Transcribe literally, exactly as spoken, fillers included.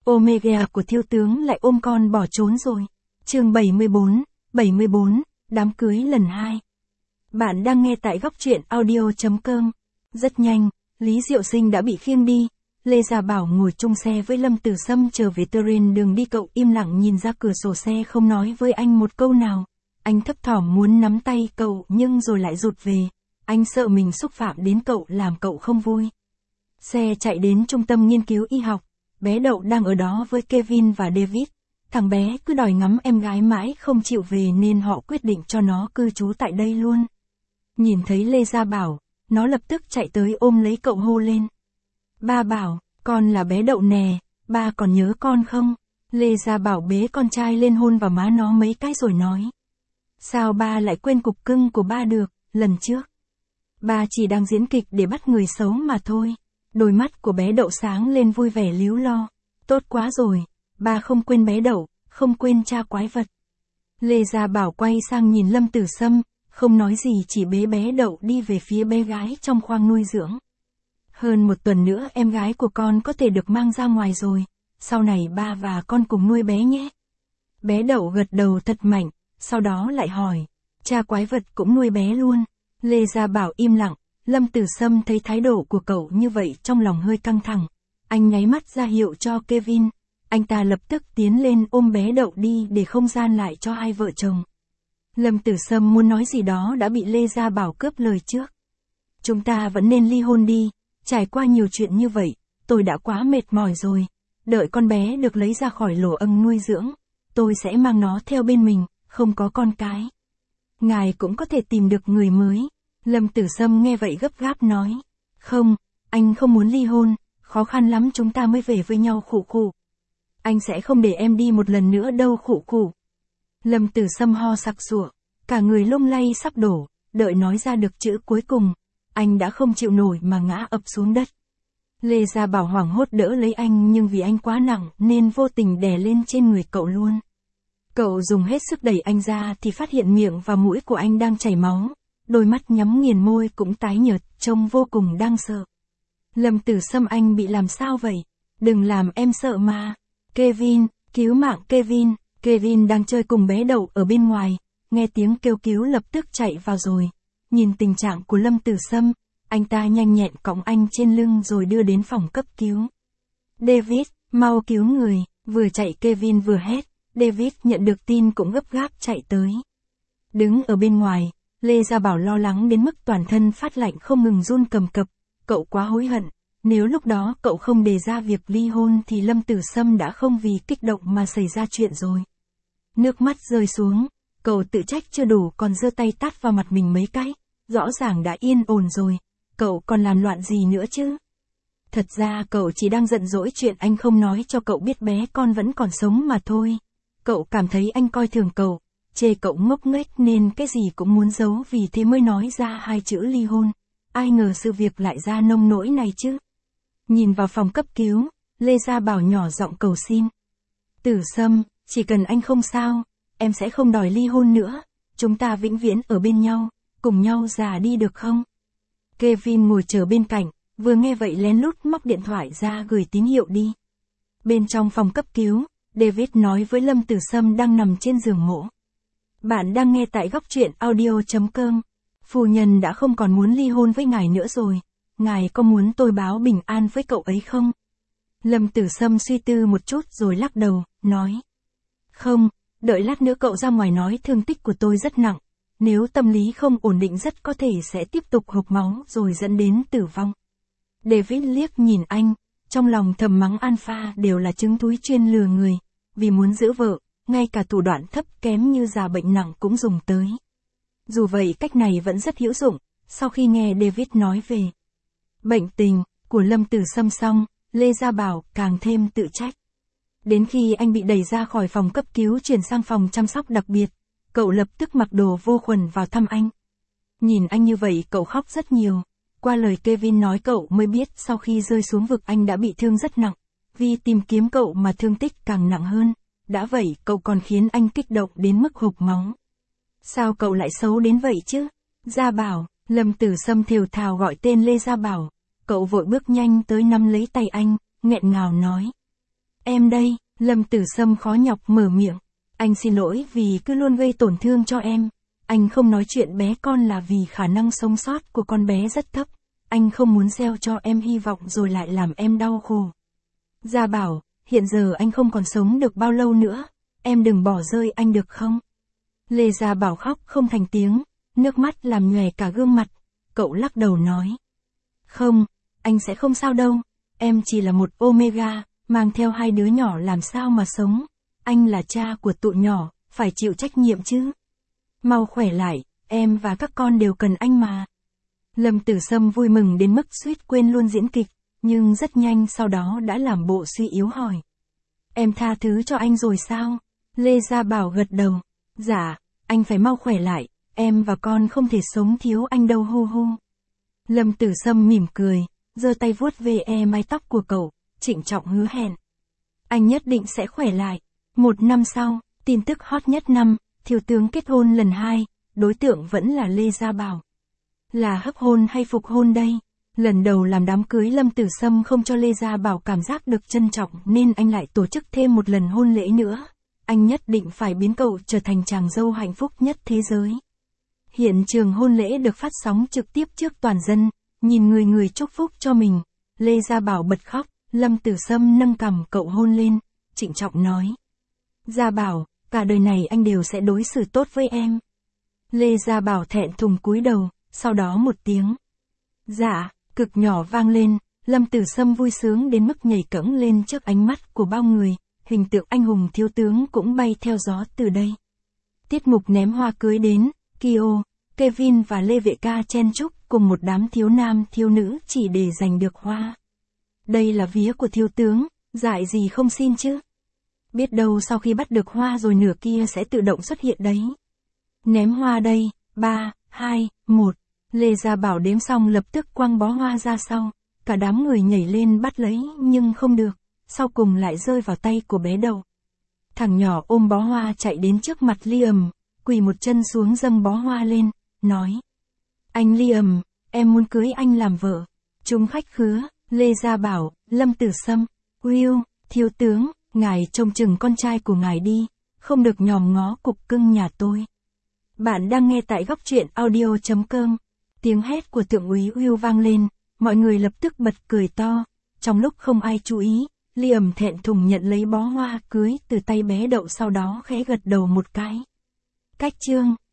Omega của thiếu tướng lại ôm con bỏ trốn rồi. Chương bảy mươi bốn, bảy mươi bốn, đám cưới lần hai. Bạn đang nghe tại góc truyện audio chấm com. Rất nhanh, Lý Diệu Sinh đã bị khiêng đi. Lê Gia Bảo ngồi chung xe với Lâm Tử Sâm trở về terrain đường đi. Cậu im lặng nhìn ra cửa sổ xe không nói với anh một câu nào. Anh thấp thỏm muốn nắm tay cậu nhưng rồi lại rụt về. Anh sợ mình xúc phạm đến cậu làm cậu không vui. Xe chạy đến trung tâm nghiên cứu y học. Bé Đậu đang ở đó với Kevin và David. Thằng bé cứ đòi ngắm em gái mãi không chịu về nên họ quyết định cho nó cư trú tại đây luôn. Nhìn thấy Lê Gia Bảo, nó lập tức chạy tới ôm lấy cậu hô lên. Ba Bảo, con là bé Đậu nè, ba còn nhớ con không? Lê Gia Bảo bế con trai lên hôn vào má nó mấy cái rồi nói. Sao ba lại quên cục cưng của ba được, lần trước? Ba chỉ đang diễn kịch để bắt người xấu mà thôi. Đôi mắt của bé Đậu sáng lên vui vẻ líu lo. Tốt quá rồi, ba không quên bé Đậu, không quên cha quái vật. Lê Gia Bảo quay sang nhìn Lâm Tử Sâm, không nói gì chỉ bế bé Đậu đi về phía bé gái trong khoang nuôi dưỡng. Hơn một tuần nữa em gái của con có thể được mang ra ngoài rồi, sau này ba và con cùng nuôi bé nhé. Bé Đậu gật đầu thật mạnh, sau đó lại hỏi, cha quái vật cũng nuôi bé luôn. Lê Gia Bảo im lặng. Lâm Tử Sâm thấy thái độ của cậu như vậy trong lòng hơi căng thẳng. Anh nháy mắt ra hiệu cho Kevin. Anh ta lập tức tiến lên ôm bé Đậu đi để không gian lại cho hai vợ chồng. Lâm Tử Sâm muốn nói gì đó đã bị Lê Gia Bảo cướp lời trước. Chúng ta vẫn nên ly hôn đi. Trải qua nhiều chuyện như vậy, tôi đã quá mệt mỏi rồi. Đợi con bé được lấy ra khỏi lỗ âng nuôi dưỡng, tôi sẽ mang nó theo bên mình, không có con cái. Ngài cũng có thể tìm được người mới. Lâm Tử Sâm nghe vậy gấp gáp nói. Không, anh không muốn ly hôn, khó khăn lắm chúng ta mới về với nhau khụ khụ. Anh sẽ không để em đi một lần nữa đâu khụ khụ. Lâm Tử Sâm ho sặc sụa, cả người lung lay sắp đổ, đợi nói ra được chữ cuối cùng. Anh đã không chịu nổi mà ngã ập xuống đất. Lê Gia Bảo hoảng hốt đỡ lấy anh nhưng vì anh quá nặng nên vô tình đè lên trên người cậu luôn. Cậu dùng hết sức đẩy anh ra thì phát hiện miệng và mũi của anh đang chảy máu. Đôi mắt nhắm nghiền môi cũng tái nhợt, trông vô cùng đáng sợ. Lâm Tử Sâm anh bị làm sao vậy? Đừng làm em sợ mà. Kevin, cứu mạng Kevin. Kevin đang chơi cùng bé Đậu ở bên ngoài, nghe tiếng kêu cứu lập tức chạy vào rồi. Nhìn tình trạng của Lâm Tử Sâm, anh ta nhanh nhẹn cõng anh trên lưng rồi đưa đến phòng cấp cứu. David, mau cứu người, vừa chạy Kevin vừa hét. David nhận được tin cũng gấp gáp chạy tới. Đứng ở bên ngoài, Lê Gia Bảo lo lắng đến mức toàn thân phát lạnh không ngừng run cầm cập. Cậu quá hối hận, nếu lúc đó cậu không đề ra việc ly hôn thì Lâm Tử Sâm đã không vì kích động mà xảy ra chuyện rồi. Nước mắt rơi xuống, cậu tự trách chưa đủ còn giơ tay tát vào mặt mình mấy cái. Rõ ràng đã yên ổn rồi, cậu còn làm loạn gì nữa chứ? Thật ra cậu chỉ đang giận dỗi chuyện anh không nói cho cậu biết bé con vẫn còn sống mà thôi. Cậu cảm thấy anh coi thường cậu, chê cậu ngốc nghếch nên cái gì cũng muốn giấu vì thế mới nói ra hai chữ ly hôn. Ai ngờ sự việc lại ra nông nỗi này chứ. Nhìn vào phòng cấp cứu, Lê Gia Bảo nhỏ giọng cầu xin. Tử Sâm, chỉ cần anh không sao, em sẽ không đòi ly hôn nữa. Chúng ta vĩnh viễn ở bên nhau, cùng nhau già đi được không? Kevin ngồi chờ bên cạnh, vừa nghe vậy lén lút móc điện thoại ra gửi tín hiệu đi. Bên trong phòng cấp cứu, David nói với Lâm Tử Sâm đang nằm trên giường mổ. Bạn đang nghe tại góc truyện audio chấm com. Phu nhân đã không còn muốn ly hôn với ngài nữa rồi. Ngài có muốn tôi báo bình an với cậu ấy không? Lâm Tử Sâm suy tư một chút rồi lắc đầu, nói. Không, đợi lát nữa cậu ra ngoài nói thương tích của tôi rất nặng. Nếu tâm lý không ổn định rất có thể sẽ tiếp tục hộc máu rồi dẫn đến tử vong. David liếc nhìn anh, trong lòng thầm mắng Alpha đều là trứng thúi chuyên lừa người. Vì muốn giữ vợ, ngay cả thủ đoạn thấp kém như già bệnh nặng cũng dùng tới. Dù vậy cách này vẫn rất hữu dụng, sau khi nghe David nói về bệnh tình của Lâm Tử Sâm xong, Lê Gia Bảo càng thêm tự trách. Đến khi anh bị đẩy ra khỏi phòng cấp cứu chuyển sang phòng chăm sóc đặc biệt, cậu lập tức mặc đồ vô khuẩn vào thăm anh. Nhìn anh như vậy cậu khóc rất nhiều. Qua lời Kevin nói cậu mới biết sau khi rơi xuống vực anh đã bị thương rất nặng. Vì tìm kiếm cậu mà thương tích càng nặng hơn. Đã vậy cậu còn khiến anh kích động đến mức hộc máu. Sao cậu lại xấu đến vậy chứ? Gia Bảo, Lâm Tử Sâm thều thào gọi tên Lê Gia Bảo. Cậu vội bước nhanh tới nắm lấy tay anh, nghẹn ngào nói. Em đây, Lâm Tử Sâm khó nhọc mở miệng. Anh xin lỗi vì cứ luôn gây tổn thương cho em. Anh không nói chuyện bé con là vì khả năng sống sót của con bé rất thấp. Anh không muốn gieo cho em hy vọng rồi lại làm em đau khổ. Gia Bảo, hiện giờ anh không còn sống được bao lâu nữa. Em đừng bỏ rơi anh được không? Lê Gia Bảo khóc không thành tiếng, nước mắt làm nhòe cả gương mặt. Cậu lắc đầu nói. Không, anh sẽ không sao đâu. Em chỉ là một Omega, mang theo hai đứa nhỏ làm sao mà sống. Anh là cha của tụi nhỏ, phải chịu trách nhiệm chứ. Mau khỏe lại, em và các con đều cần anh mà. Lâm Tử Sâm vui mừng đến mức suýt quên luôn diễn kịch, nhưng rất nhanh sau đó đã làm bộ suy yếu hỏi. Em tha thứ cho anh rồi sao? Lê Gia Bảo gật đầu. Dạ, anh phải mau khỏe lại, em và con không thể sống thiếu anh đâu hu hu. Lâm Tử Sâm mỉm cười, giơ tay vuốt về e mái tóc của cậu, trịnh trọng hứa hẹn. Anh nhất định sẽ khỏe lại. Một năm sau, tin tức hot nhất năm, thiếu tướng kết hôn lần hai, đối tượng vẫn là Lê Gia Bảo. Là hấp hôn hay phục hôn đây? Lần đầu làm đám cưới Lâm Tử Sâm không cho Lê Gia Bảo cảm giác được trân trọng nên anh lại tổ chức thêm một lần hôn lễ nữa. Anh nhất định phải biến cậu trở thành chàng dâu hạnh phúc nhất thế giới. Hiện trường hôn lễ được phát sóng trực tiếp trước toàn dân, nhìn người người chúc phúc cho mình. Lê Gia Bảo bật khóc, Lâm Tử Sâm nâng cằm cậu hôn lên, trịnh trọng nói. Gia Bảo, cả đời này anh đều sẽ đối xử tốt với em. Lê Gia Bảo thẹn thùng cúi đầu, sau đó một tiếng. Dạ, cực nhỏ vang lên, Lâm Tử Sâm vui sướng đến mức nhảy cẫng lên trước ánh mắt của bao người, hình tượng anh hùng thiếu tướng cũng bay theo gió từ đây. Tiết mục ném hoa cưới đến, Kyo, Kevin và Lê Vệ Ca chen chúc cùng một đám thiếu nam thiếu nữ chỉ để giành được hoa. Đây là vía của thiếu tướng, dại gì không xin chứ. Biết đâu sau khi bắt được hoa rồi nửa kia sẽ tự động xuất hiện đấy. Ném hoa đây, ba, hai, một. Lê Gia Bảo đếm xong lập tức quăng bó hoa ra sau. Cả đám người nhảy lên bắt lấy nhưng không được. Sau cùng lại rơi vào tay của bé Đậu. Thằng nhỏ ôm bó hoa chạy đến trước mặt Liam, quỳ một chân xuống dâng bó hoa lên, nói. Anh Liam, em muốn cưới anh làm vợ. Chúng khách khứa, Lê Gia Bảo, Lâm Tử Sâm, Will, thiếu tướng, ngài trông chừng con trai của ngài đi, không được nhòm ngó cục cưng nhà tôi. Bạn đang nghe tại góc truyện audio chấm com. Tiếng hét của thượng úy Will vang lên, mọi người lập tức bật cười to. Trong lúc không ai chú ý, Liam thẹn thùng nhận lấy bó hoa cưới từ tay bé Đậu sau đó khẽ gật đầu một cái. Cách chương